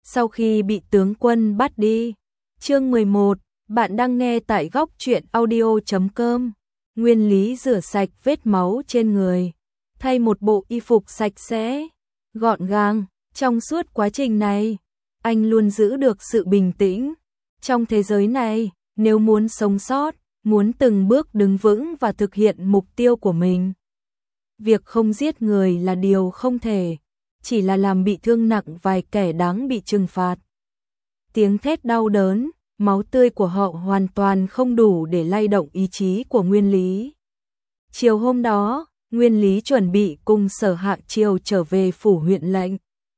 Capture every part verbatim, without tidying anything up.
sau khi bị tướng quân bắt đi. Chương mười một, bạn đang nghe tại góc truyện audio chấm com. Nguyên Lý rửa sạch vết máu trên người, thay một bộ y phục sạch sẽ, gọn gàng. Trong suốt quá trình này, anh luôn giữ được sự bình tĩnh. Trong thế giới này, nếu muốn sống sót, muốn từng bước đứng vững và thực hiện mục tiêu của mình, việc không giết người là điều không thể, chỉ là làm bị thương nặng vài kẻ đáng bị trừng phạt. Tiếng thét đau đớn, máu tươi của họ hoàn toàn không đủ để lay động ý chí của Nguyên Lý. Chiều hôm đó, Nguyên Lý chuẩn bị cùng Sở Hạ Chiều trở về phủ huyện lệnh.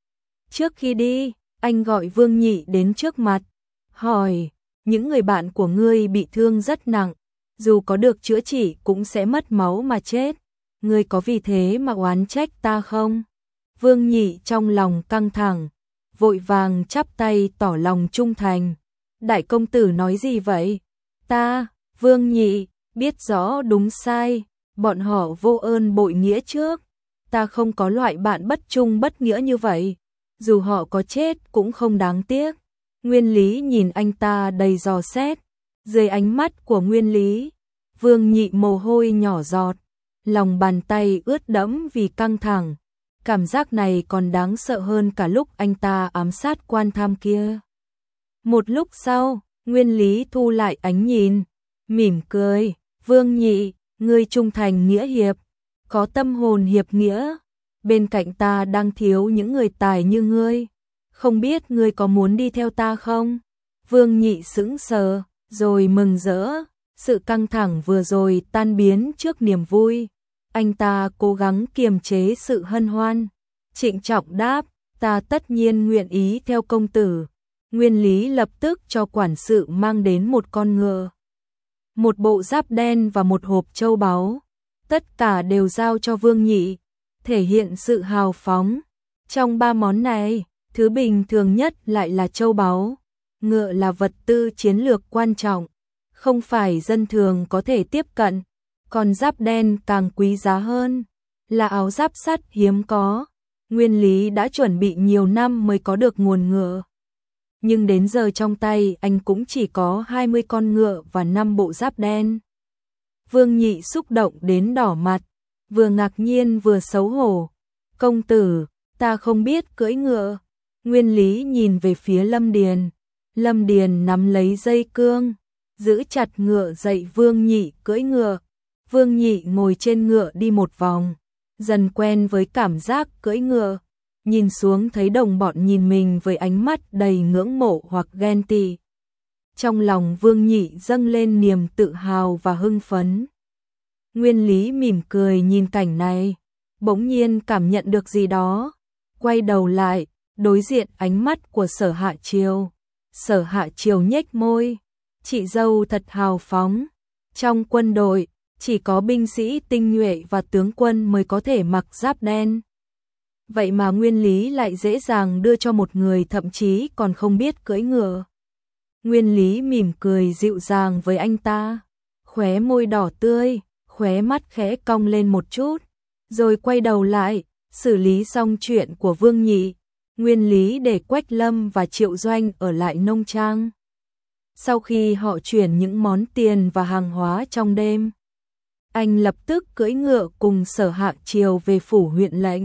Trước khi đi, anh gọi Vương Nhị đến trước mặt, hỏi, những người bạn của ngươi bị thương rất nặng, dù có được chữa trị cũng sẽ mất máu mà chết. Ngươi có vì thế mà oán trách ta không? Vương Nhị trong lòng căng thẳng, vội vàng chắp tay tỏ lòng trung thành. Đại công tử nói gì vậy? Ta, Vương Nhị, biết rõ đúng sai, bọn họ vô ơn bội nghĩa trước. Ta không có loại bạn bất trung bất nghĩa như vậy, dù họ có chết cũng không đáng tiếc. Nguyên Lý nhìn anh ta đầy dò xét, dưới ánh mắt của Nguyên Lý, Vương Nhị mồ hôi nhỏ giọt, lòng bàn tay ướt đẫm vì căng thẳng. Cảm giác này còn đáng sợ hơn cả lúc anh ta ám sát quan tham kia. Một lúc sau, Nguyên Lý thu lại ánh nhìn, mỉm cười, Vương Nhị, ngươi trung thành nghĩa hiệp, có tâm hồn hiệp nghĩa, bên cạnh ta đang thiếu những người tài như ngươi, không biết ngươi có muốn đi theo ta không? Vương Nhị sững sờ, rồi mừng rỡ, sự căng thẳng vừa rồi tan biến trước niềm vui. Anh ta cố gắng kiềm chế sự hân hoan, trịnh trọng đáp, ta tất nhiên nguyện ý theo công tử. Nguyên Lý lập tức cho quản sự mang đến một con ngựa, một bộ giáp đen và một hộp châu báu. Tất cả đều giao cho Vương Nhị, thể hiện sự hào phóng. Trong ba món này, thứ bình thường nhất lại là châu báu. Ngựa là vật tư chiến lược quan trọng, không phải dân thường có thể tiếp cận. Còn giáp đen càng quý giá hơn, là áo giáp sắt hiếm có. Nguyên Lý đã chuẩn bị nhiều năm mới có được nguồn ngựa, nhưng đến giờ trong tay anh cũng chỉ có hai mươi con ngựa và năm bộ giáp đen. Vương Nhị xúc động đến đỏ mặt, vừa ngạc nhiên vừa xấu hổ. Công tử, ta không biết cưỡi ngựa. Nguyên Lý nhìn về phía Lâm Điền. Lâm Điền nắm lấy dây cương, giữ chặt ngựa dạy Vương Nhị cưỡi ngựa. Vương Nhị ngồi trên ngựa đi một vòng, dần quen với cảm giác cưỡi ngựa, nhìn xuống thấy đồng bọn nhìn mình với ánh mắt đầy ngưỡng mộ hoặc ghen tị. Trong lòng Vương Nhị dâng lên niềm tự hào và hưng phấn. Nguyên Lý mỉm cười nhìn cảnh này, bỗng nhiên cảm nhận được gì đó, quay đầu lại, đối diện ánh mắt của Sở Hạ Chiều. Sở Hạ Chiều nhếch môi, chị dâu thật hào phóng, trong quân đội chỉ có binh sĩ tinh nhuệ và tướng quân mới có thể mặc giáp đen. Vậy mà Nguyên Lý lại dễ dàng đưa cho một người thậm chí còn không biết cưỡi ngựa. Nguyên Lý mỉm cười dịu dàng với anh ta, khóe môi đỏ tươi, khóe mắt khẽ cong lên một chút, rồi quay đầu lại, xử lý xong chuyện của Vương Nhị. Nguyên Lý để Quách Lâm và Triệu Doanh ở lại nông trang. Sau khi họ chuyển những món tiền và hàng hóa trong đêm, anh lập tức cưỡi ngựa cùng Sở Hạ Chiều về phủ huyện lệnh.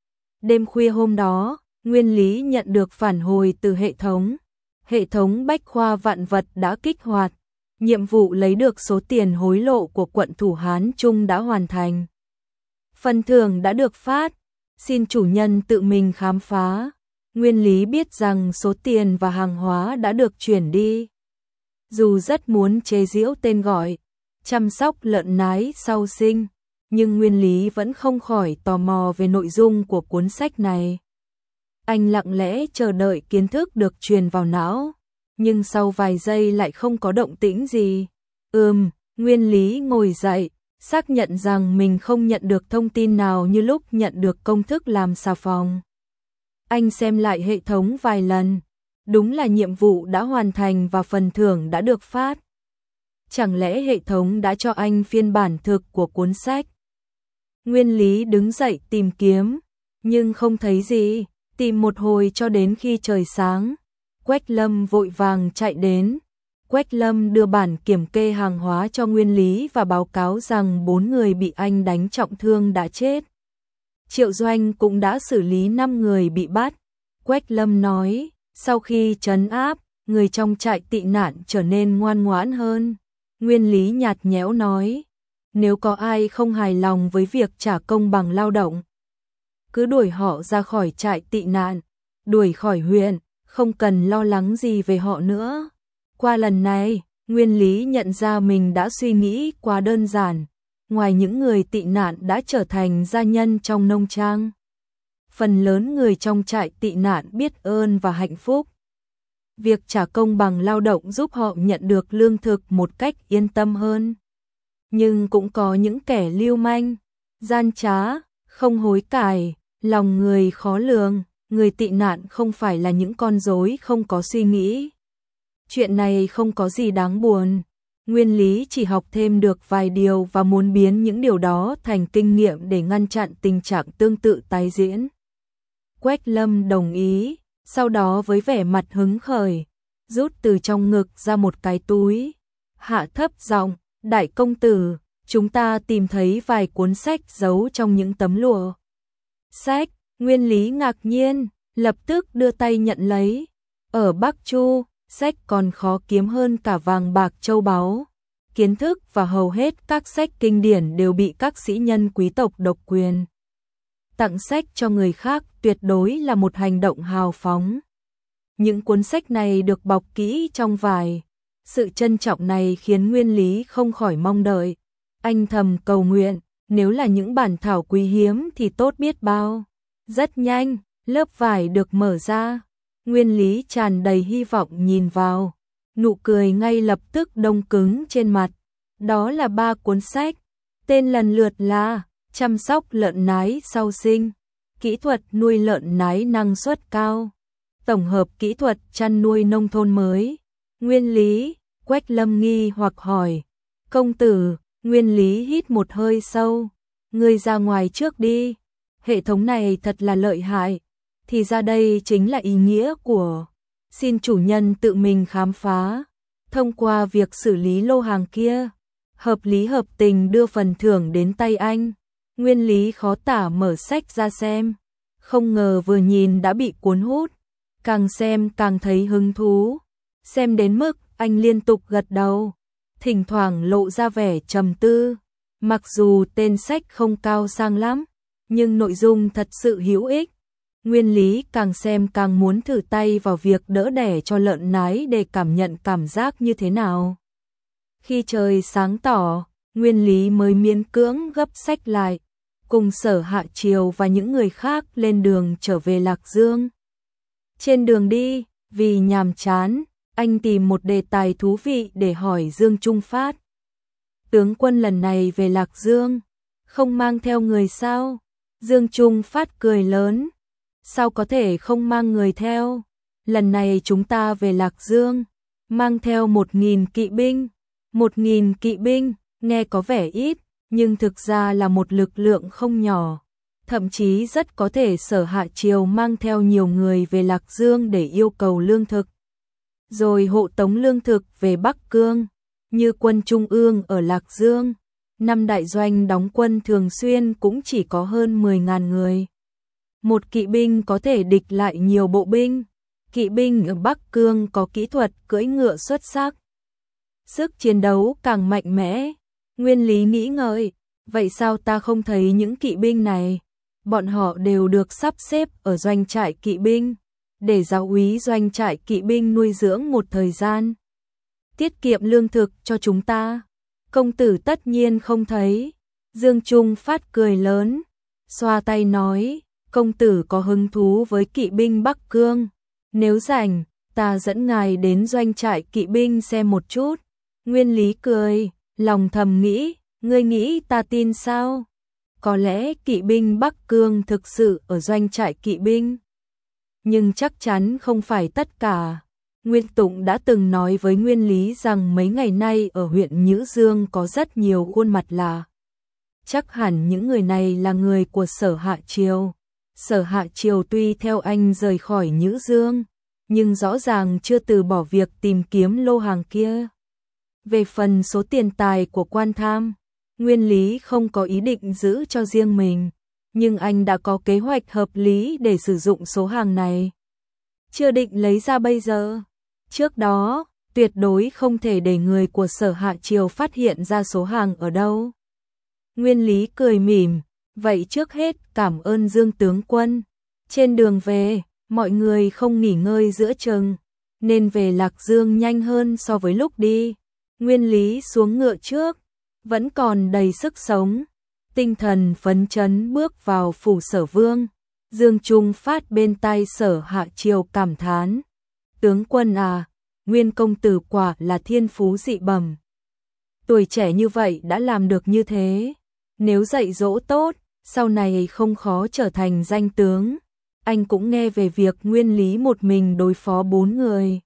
Đêm khuya hôm đó, Nguyên Lý nhận được phản hồi từ hệ thống. Hệ thống bách khoa vạn vật đã kích hoạt. Nhiệm vụ lấy được số tiền hối lộ của quận thủ Hán Trung đã hoàn thành. Phần thưởng đã được phát, xin chủ nhân tự mình khám phá. Nguyên Lý biết rằng số tiền và hàng hóa đã được chuyển đi. Dù rất muốn chế giễu tên gọi chăm sóc lợn nái sau sinh, nhưng Nguyên Lý vẫn không khỏi tò mò về nội dung của cuốn sách này. Anh lặng lẽ chờ đợi kiến thức được truyền vào não, nhưng sau vài giây lại không có động tĩnh gì. Ừm, Nguyên Lý ngồi dậy, xác nhận rằng mình không nhận được thông tin nào như lúc nhận được công thức làm xà phòng. Anh xem lại hệ thống vài lần, đúng là nhiệm vụ đã hoàn thành và phần thưởng đã được phát. Chẳng lẽ hệ thống đã cho anh phiên bản thực của cuốn sách? Nguyên Lý đứng dậy tìm kiếm, nhưng không thấy gì. Tìm một hồi cho đến khi trời sáng, Quách Lâm vội vàng chạy đến. Quách Lâm đưa bản kiểm kê hàng hóa cho Nguyên Lý và báo cáo rằng bốn người bị anh đánh trọng thương đã chết. Triệu Doanh cũng đã xử lý năm người bị bắt. Quách Lâm nói, sau khi trấn áp, người trong trại tị nạn trở nên ngoan ngoãn hơn. Nguyên Lý nhạt nhẽo nói, nếu có ai không hài lòng với việc trả công bằng lao động, cứ đuổi họ ra khỏi trại tị nạn, đuổi khỏi huyện, không cần lo lắng gì về họ nữa. Qua lần này, Nguyên Lý nhận ra mình đã suy nghĩ quá đơn giản. Ngoài những người tị nạn đã trở thành gia nhân trong nông trang, phần lớn người trong trại tị nạn biết ơn và hạnh phúc. Việc trả công bằng lao động giúp họ nhận được lương thực một cách yên tâm hơn. Nhưng cũng có những kẻ lưu manh, gian trá, không hối cải, lòng người khó lường. Người tị nạn không phải là những con rối không có suy nghĩ. Chuyện này không có gì đáng buồn. Nguyên Lý chỉ học thêm được vài điều và muốn biến những điều đó thành kinh nghiệm để ngăn chặn tình trạng tương tự tái diễn. Quách Lâm đồng ý, sau đó với vẻ mặt hứng khởi, rút từ trong ngực ra một cái túi. Hạ thấp giọng, đại công tử, chúng ta tìm thấy vài cuốn sách giấu trong những tấm lụa. Sách, Nguyên Lý ngạc nhiên, lập tức đưa tay nhận lấy. Ở Bắc Chu, sách còn khó kiếm hơn cả vàng bạc châu báu. Kiến thức và hầu hết các sách kinh điển đều bị các sĩ nhân quý tộc độc quyền. Tặng sách cho người khác tuyệt đối là một hành động hào phóng. Những cuốn sách này được bọc kỹ trong vải. Sự trân trọng này khiến Nguyên Lý không khỏi mong đợi. Anh thầm cầu nguyện, nếu là những bản thảo quý hiếm thì tốt biết bao. Rất nhanh, lớp vải được mở ra. Nguyên Lý tràn đầy hy vọng nhìn vào. Nụ cười ngay lập tức đông cứng trên mặt. Đó là ba cuốn sách. Tên lần lượt là Chăm sóc lợn nái sau sinh, Kỹ thuật nuôi lợn nái năng suất cao, Tổng hợp kỹ thuật chăn nuôi nông thôn mới. Nguyên Lý, Quách Lâm nghi hoặc hỏi. Công tử, Nguyên Lý hít một hơi sâu. Ngươi ra ngoài trước đi. Hệ thống này thật là lợi hại. Thì ra đây chính là ý nghĩa của xin chủ nhân tự mình khám phá. Thông qua việc xử lý lô hàng kia, hợp lý hợp tình đưa phần thưởng đến tay anh. Nguyên Lý khó tả mở sách ra xem. Không ngờ vừa nhìn đã bị cuốn hút. Càng xem càng thấy hứng thú. Xem đến mức anh liên tục gật đầu. Thỉnh thoảng lộ ra vẻ trầm tư. Mặc dù tên sách không cao sang lắm, nhưng nội dung thật sự hữu ích. Nguyên Lý càng xem càng muốn thử tay vào việc đỡ đẻ cho lợn nái để cảm nhận cảm giác như thế nào. Khi trời sáng tỏ, Nguyên Lý mới miễn cưỡng gấp sách lại, cùng Sở Hạ Triều và những người khác lên đường trở về Lạc Dương. Trên đường đi, vì nhàm chán, anh tìm một đề tài thú vị để hỏi Dương Trung Phát. Tướng quân lần này về Lạc Dương, không mang theo người sao? Dương Trung Phát cười lớn. Sao có thể không mang người theo? Lần này chúng ta về Lạc Dương, mang theo một nghìn kỵ binh. Một nghìn kỵ binh, nghe có vẻ ít, nhưng thực ra là một lực lượng không nhỏ. Thậm chí rất có thể Sở Hạ Triều mang theo nhiều người về Lạc Dương để yêu cầu lương thực. Rồi hộ tống lương thực về Bắc Cương, như quân Trung ương ở Lạc Dương. Năm đại doanh đóng quân thường xuyên cũng chỉ có hơn mười nghìn người. Một kỵ binh có thể địch lại nhiều bộ binh. Kỵ binh ở Bắc Cương có kỹ thuật cưỡi ngựa xuất sắc. Sức chiến đấu càng mạnh mẽ. Nguyên Lý nghĩ ngợi, vậy sao ta không thấy những kỵ binh này? Bọn họ đều được sắp xếp ở doanh trại kỵ binh, để giáo úy doanh trại kỵ binh nuôi dưỡng một thời gian, tiết kiệm lương thực cho chúng ta. Công tử tất nhiên không thấy. Dương Trung Phát cười lớn, xoa tay nói, công tử có hứng thú với kỵ binh Bắc Cương. Nếu rảnh, ta dẫn ngài đến doanh trại kỵ binh xem một chút. Nguyên Lý cười, lòng thầm nghĩ, ngươi nghĩ ta tin sao? Có lẽ kỵ binh Bắc Cương thực sự ở doanh trại kỵ binh, nhưng chắc chắn không phải tất cả. Nguyên Tụng đã từng nói với Nguyên Lý rằng mấy ngày nay ở huyện Nhữ Dương có rất nhiều khuôn mặt lạ. Chắc hẳn những người này là người của Sở Hạ Triều. Sở Hạ Triều tuy theo anh rời khỏi Nhữ Dương, nhưng rõ ràng chưa từ bỏ việc tìm kiếm lô hàng kia. Về phần số tiền tài của Quan Tham, Nguyên Lý không có ý định giữ cho riêng mình, nhưng anh đã có kế hoạch hợp lý để sử dụng số hàng này. Chưa định lấy ra bây giờ. Trước đó, tuyệt đối không thể để người của Sở Hạ Triều phát hiện ra số hàng ở đâu. Nguyên Lý cười mỉm, vậy trước hết cảm ơn Dương tướng quân. Trên đường về, mọi người không nghỉ ngơi giữa chừng, nên về Lạc Dương nhanh hơn so với lúc đi. Nguyên Lý xuống ngựa trước, vẫn còn đầy sức sống, tinh thần phấn chấn bước vào phủ Sở Vương. Dương Trung Phát bên tai Sở Hạ Triều cảm thán, tướng quân à, Nguyên công tử quả là thiên phú dị bẩm. Tuổi trẻ như vậy đã làm được như thế, nếu dạy dỗ tốt, sau này không khó trở thành danh tướng. Anh cũng nghe về việc Nguyên Lý một mình đối phó bốn người.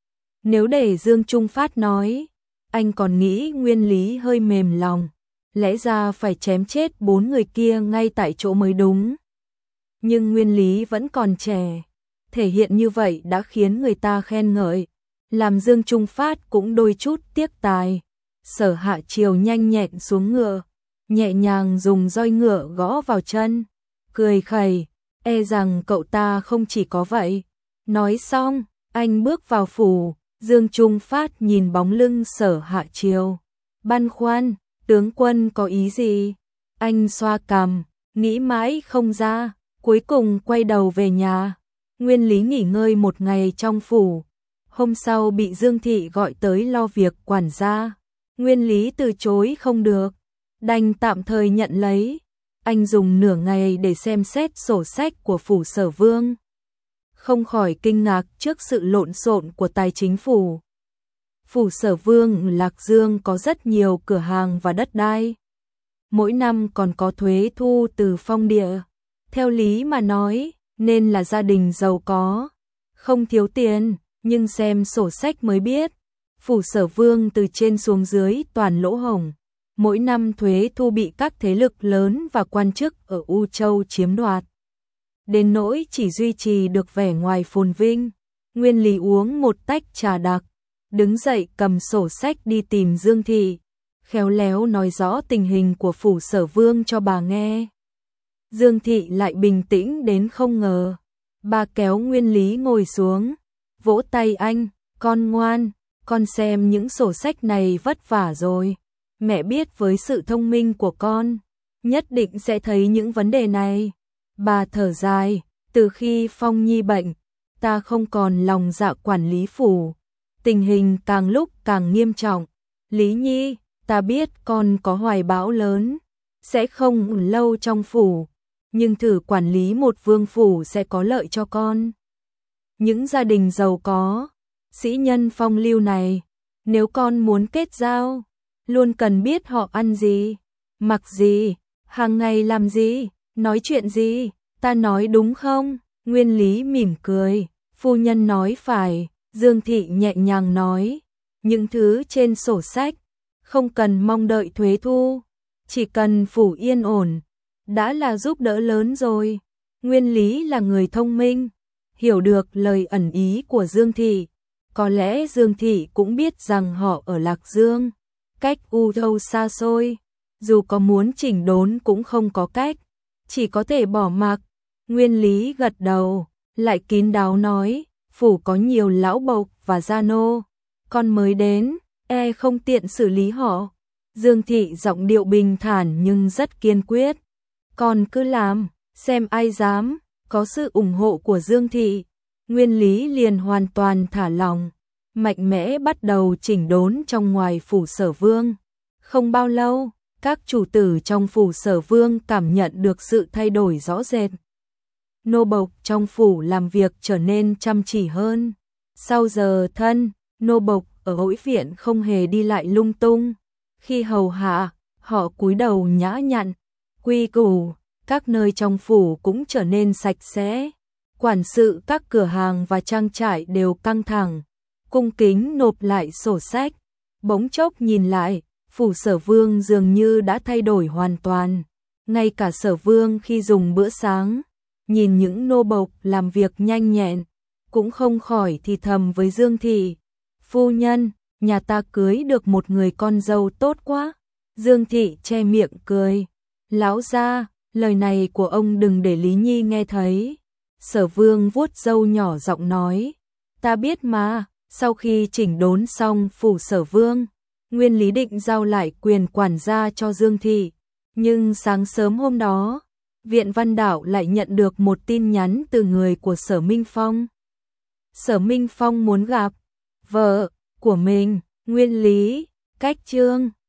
Nếu để Dương Trung Phát nói, anh còn nghĩ Nguyên Lý hơi mềm lòng, lẽ ra phải chém chết bốn người kia ngay tại chỗ mới đúng. Nhưng Nguyên Lý vẫn còn trẻ, thể hiện như vậy đã khiến người ta khen ngợi, làm Dương Trung Phát cũng đôi chút tiếc tài. Sở Hạ Triều nhanh nhẹn xuống ngựa, nhẹ nhàng dùng roi ngựa gõ vào chân, cười khẩy, e rằng cậu ta không chỉ có vậy. Nói xong, anh bước vào phủ. Dương Trung Phát nhìn bóng lưng Sở Hạ Triều, băn khoăn, tướng quân có ý gì? Anh xoa cằm, nghĩ mãi không ra, cuối cùng quay đầu về nhà. Nguyên Lý nghỉ ngơi một ngày trong phủ, hôm sau bị Dương Thị gọi tới lo việc quản gia. Nguyên Lý từ chối không được, đành tạm thời nhận lấy. Anh dùng nửa ngày để xem xét sổ sách của phủ Sở Vương, không khỏi kinh ngạc trước sự lộn xộn của tài chính phủ. Phủ Sở Vương Lạc Dương có rất nhiều cửa hàng và đất đai. Mỗi năm còn có thuế thu từ phong địa. Theo lý mà nói, nên là gia đình giàu có, không thiếu tiền, nhưng xem sổ sách mới biết. Phủ Sở Vương từ trên xuống dưới toàn lỗ hổng. Mỗi năm thuế thu bị các thế lực lớn và quan chức ở U Châu chiếm đoạt, đến nỗi chỉ duy trì được vẻ ngoài phồn vinh. Nguyên Lý uống một tách trà đặc, đứng dậy cầm sổ sách đi tìm Dương Thị, khéo léo nói rõ tình hình của phủ Sở Vương cho bà nghe. Dương Thị lại bình tĩnh đến không ngờ. Bà kéo Nguyên Lý ngồi xuống, vỗ tay anh, con ngoan, con xem những sổ sách này vất vả rồi. Mẹ biết với sự thông minh của con, nhất định sẽ thấy những vấn đề này. Bà thở dài, từ khi Phong Nhi bệnh, ta không còn lòng dạ quản lý phủ. Tình hình càng lúc càng nghiêm trọng. Lý Nhi, ta biết con có hoài bão lớn, sẽ không lâu trong phủ, nhưng thử quản lý một vương phủ sẽ có lợi cho con. Những gia đình giàu có, sĩ nhân phong lưu này, nếu con muốn kết giao, luôn cần biết họ ăn gì, mặc gì, hàng ngày làm gì, nói chuyện gì, ta nói đúng không? Nguyên Lý mỉm cười, phu nhân nói phải. Dương Thị nhẹ nhàng nói, những thứ trên sổ sách, không cần mong đợi thuế thu, chỉ cần phủ yên ổn, đã là giúp đỡ lớn rồi. Nguyên Lý là người thông minh, hiểu được lời ẩn ý của Dương Thị. Có lẽ Dương Thị cũng biết rằng họ ở Lạc Dương, cách U Châu xa xôi, dù có muốn chỉnh đốn cũng không có cách, chỉ có thể bỏ mặc. Nguyên Lý gật đầu, lại kín đáo nói, phủ có nhiều lão bộc và gia nô, con mới đến, e không tiện xử lý họ. Dương Thị giọng điệu bình thản nhưng rất kiên quyết, con cứ làm, xem ai dám. Có sự ủng hộ của Dương Thị, Nguyên Lý liền hoàn toàn thả lòng, mạnh mẽ bắt đầu chỉnh đốn trong ngoài phủ Sở Vương. Không bao lâu, các chủ tử trong phủ Sở Vương cảm nhận được sự thay đổi rõ rệt. Nô bộc trong phủ làm việc trở nên chăm chỉ hơn. Sau giờ thân, nô bộc ở hối viện không hề đi lại lung tung. Khi hầu hạ, họ cúi đầu nhã nhặn, quy củ. Các nơi trong phủ cũng trở nên sạch sẽ. Quản sự các cửa hàng và trang trại đều căng thẳng, cung kính nộp lại sổ sách. Bỗng chốc nhìn lại, phủ Sở Vương dường như đã thay đổi hoàn toàn. Ngay cả Sở Vương khi dùng bữa sáng, nhìn những nô bộc làm việc nhanh nhẹn, cũng không khỏi thì thầm với Dương Thị, phu nhân, nhà ta cưới được một người con dâu tốt quá. Dương Thị che miệng cười, lão gia, lời này của ông đừng để Lý Nhi nghe thấy. Sở Vương vuốt râu nhỏ giọng nói, ta biết mà. Sau khi chỉnh đốn xong phủ Sở Vương, nguyên lý định giao lại quyền quản gia cho Dương Thị, nhưng sáng sớm hôm đó, Viện Văn Đảo lại nhận được một tin nhắn từ người của Sở Minh Phong. Sở Minh Phong muốn gặp vợ của mình, Nguyên Lý, Cách Trương.